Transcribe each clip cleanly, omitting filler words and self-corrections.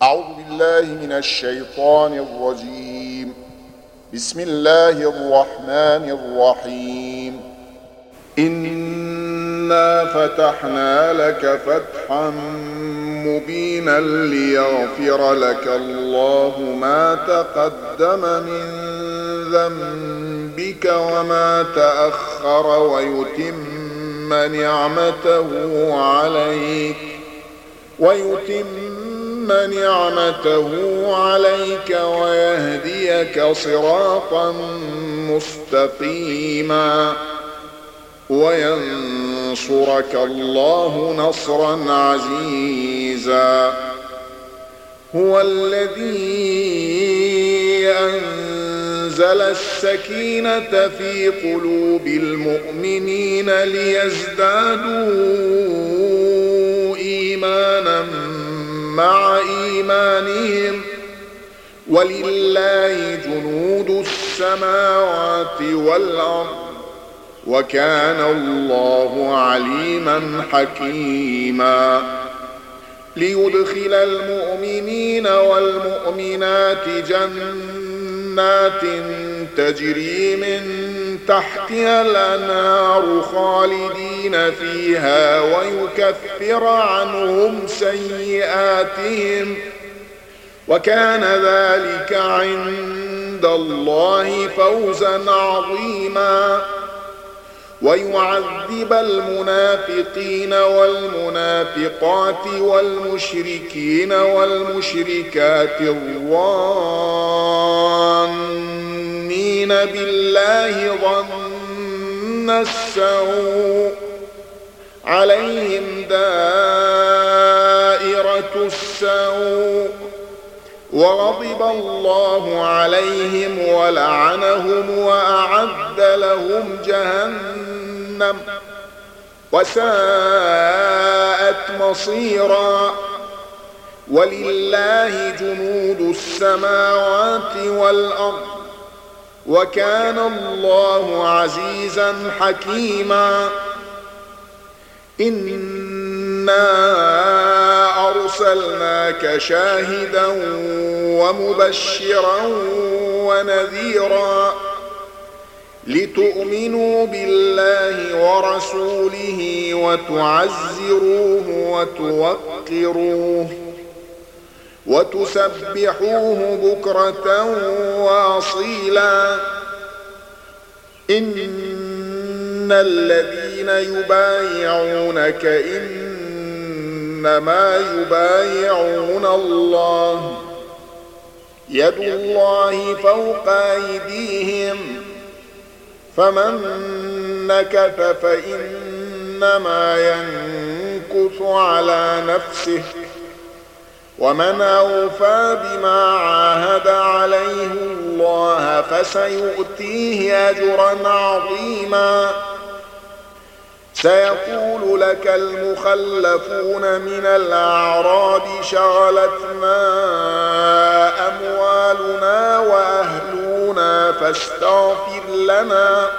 أعوذ بالله من الشيطان الرجيم. بسم الله الرحمن الرحيم. إنا فتحنا لك فتحا مبينا ليغفر لك الله ما تقدم من ذنبك وما تأخر ويتم نعمته عليك ويهديك صراطا مستقيما وينصرك الله نصرا عزيزا. هو الذي أنزل السكينة في قلوب المؤمنين ليزدادوا إيمانا مع إيمانهم ولله جنود السماوات والأرض وكان الله عليما حكيما. ليدخل المؤمنين والمؤمنات جنات تجري من تحتها الأنهار خالدين فيها ويكفر عنهم سيئاتهم وكان ذلك عند الله فوزا عظيما. ويعذب المنافقين والمنافقات والمشركين والمشركات الظانين بالله ظن السوء عليهم دائرة السوء وغضب الله عليهم ولعنهم وأعد لهم جهنم وساءت مصيرا. ولله جنود السماوات والأرض وكان الله عزيزا حكيما. إنا أرسلناك شاهدا ومبشرا ونذيرا لتؤمنوا بالله ورسوله وتعزروه وتوقروه وتسبحوه بكرة وأصيلا. إن الذين يبايعونك إنما يبايعون الله يد الله فوق أيديهم فمن نكث فإنما ينكث على نفسه ومن أوفى بما عاهد عليه الله فسيؤتيه أجرا عظيما. سيقول لك المخلفون من الأعراب شغلتنا أموالنا وأهلنا فاستغفر لنا.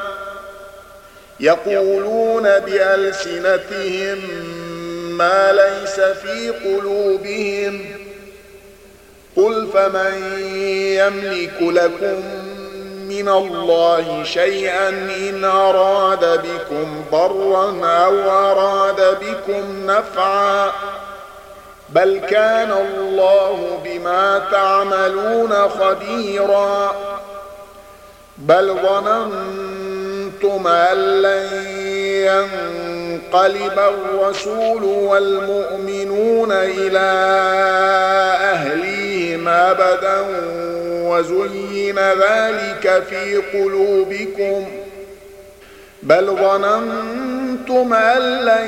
يقولون بألسنتهم ما ليس في قلوبهم قل فمن يملك لكم من الله شيئا إن أراد بكم ضرا أو أراد بكم نفعا بل كان الله بما تعملون خبيرا. بل ظننتم أن لن ينقلب الرسول والمؤمنون إلى أهليهم أبدا وزين ذلك في قلوبكم بل ظننتم أن لن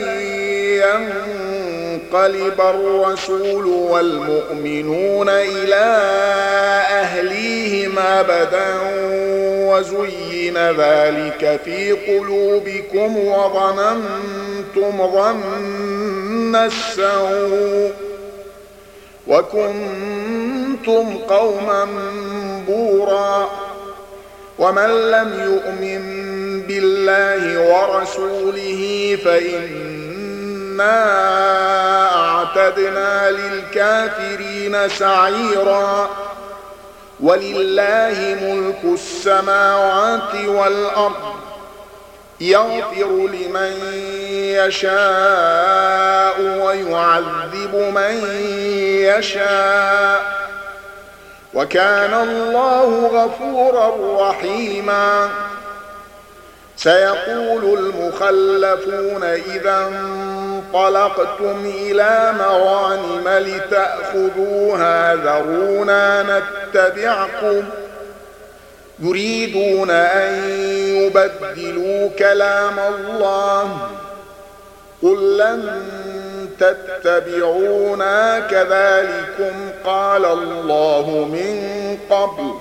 ينقلب الرسول والمؤمنون إلى أهليهم أبدا وزين ذلك في قلوبكم وظننتم ظن السوء وكنتم قوما بورا. ومن لم يؤمن بالله ورسوله فإن إنا أعتدنا للكافرين سعيرا ولله ملك السماوات والأرض يغفر لمن يشاء ويعذب من يشاء وكان الله غفورا رحيما. سيقول المخلفون إذا انطلقتم إلى مغانم لتأخذوها ذرونا نتبعكم يريدون أن يبدلوا كلام الله قل لن تتبعونا كذلكم قال الله من قبل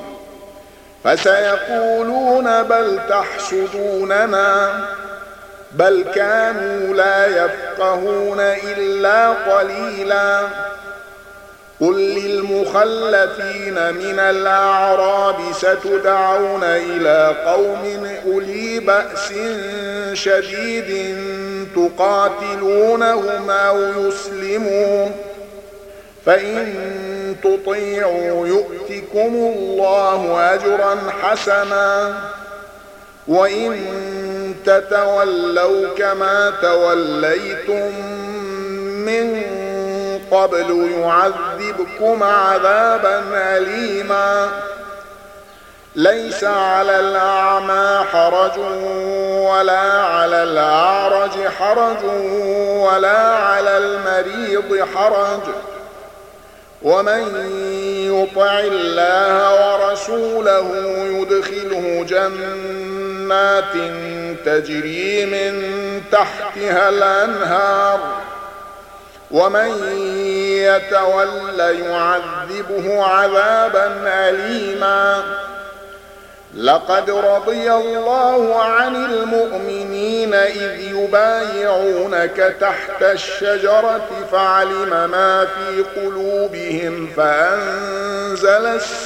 فسيقولون بل تحسدوننا بل كانوا لا يفقهون إلا قليلا. قل للمخلفين من الأعراب ستدعون إلى قوم أولي بأس شديد تقاتلونهم أو يسلمون فإن تطيعوا يؤتكم الله أجرا حسنا وإن تتولوا كما توليتم من قبل يعذبكم عذابا أليما. ليس على الأعمى حرج ولا على الأعرج حرج ولا على المريض حرج ومن يطع الله ورسوله يدخله جنات تجري من تحتها الأنهار ومن يتول يعذبه عذابا أليما. لقد رضي الله عن المؤمنين إذ يبايعونك تحت الشجرة فعلم ما في قلوبهم فأنزل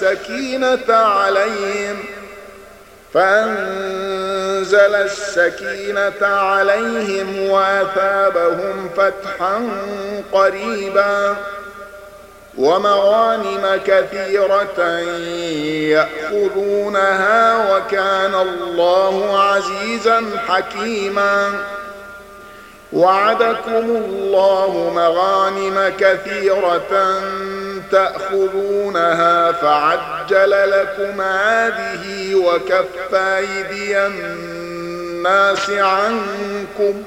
السكينة عليهم وأثابهم فتحا قريبا ومغانم كثيرة يأخذونها وكان الله عزيزا حكيما. وعدكم الله مغانم كثيرة تأخذونها فعجل لكم هذه وكف أيدي الناس عنكم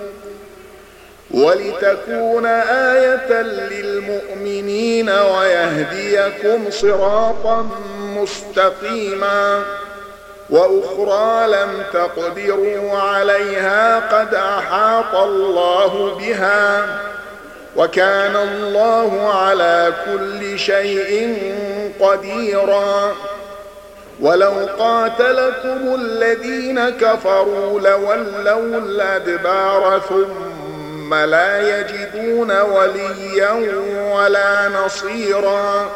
ولتكون آية للمؤمنين ويهديكم صراطا مستقيما. وأخرى لم تقدروا عليها قد أحاط الله بها وكان الله على كل شيء قديرا. ولو قاتلكم الذين كفروا لولوا الأدبار ثم لا يجدون وليا ولا نصيرا.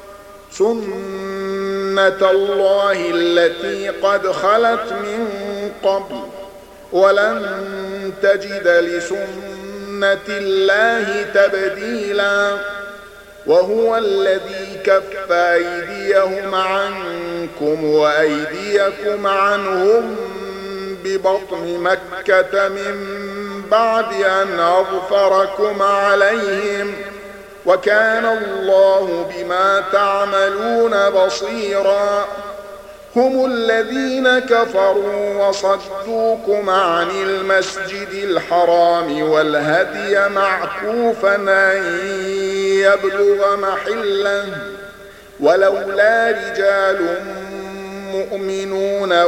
سنة الله التي قد خلت من قبل ولن تجد لسنة الله تبديلا. وهو الذي كف أيديهم عنكم وأيديكم عنهم ببطن مكة من بعد أن أظفركم عليهم وكان الله بما تعملون بصيرا. هم الذين كفروا وصدوكم عن المسجد الحرام والهدي معكوفا أن يبلغ محله ولولا رجال مؤمنون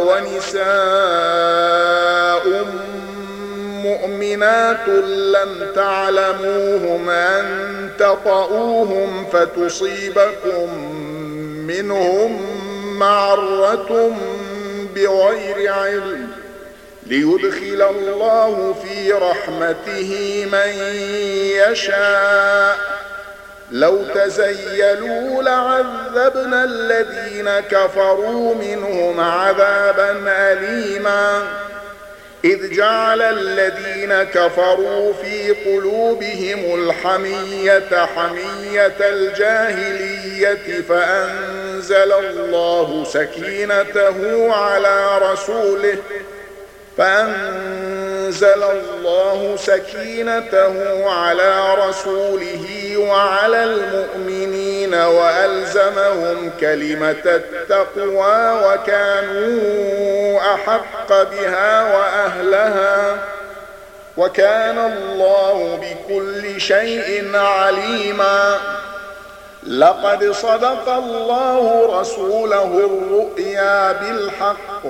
ونساء مؤمنات لم تعلموهم أن تطؤوهم فتصيبكم منهم معرة بغير علم ليدخل الله في رحمته من يشاء. لو تزيلوا لعذبنا الذين كفروا منهم عذابا أليما. إذ جعل الذين الذين كفروا في قلوبهم الحمية حمية الجاهلية فأنزل الله سكينته على رسوله وعلى المؤمنين وألزمهم كلمة التقوى وكانوا أحق بها وأهلها وكان الله بكل شيء عليما. لقد صدق الله رسوله الرؤيا بالحق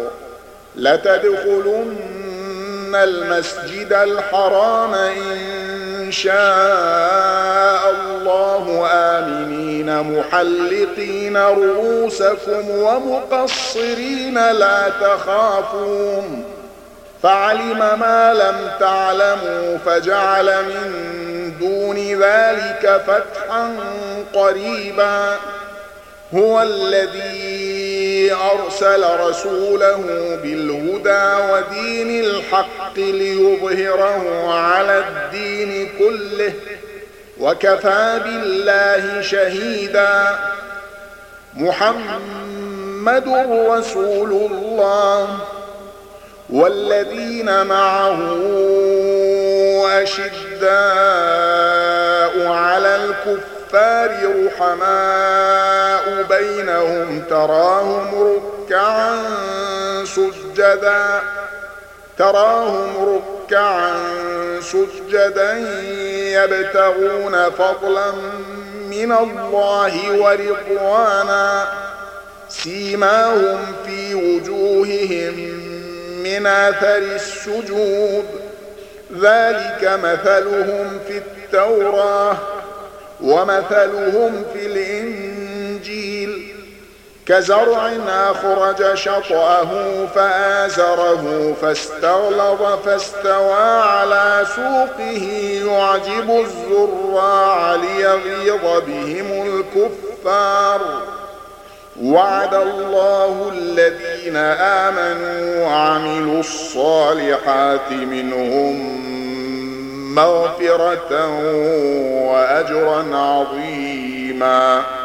لتدخلن المسجد الحرام إن شاء الله آمنين محلقين رؤوسكم ومقصرين لا تخافون فعلم ما لم تعلموا فجعل من دون ذلك فتحا قريبا. هو الذي أرسل رسوله بالهدى ودين الحق ليظهره على الدين كله وكفى بالله شهيدا. محمد رسول الله والذين معه أشداء على الكفار رحماء بينهم تراهم ركعا سجدا يبتغون فضلا من الله ورضوانا سيماهم في وجوههم من آثر السجود ذلك مثلهم في التوراة ومثلهم في الإنجيل كزرع أخرج شطأه فآزره فاستغلظ فاستوى على سوقه يعجب الزراع ليغيظ بهم الكفار. وعد الله الذين آمنوا وعملوا الصالحات منهم مغفرة وأجرا عظيما.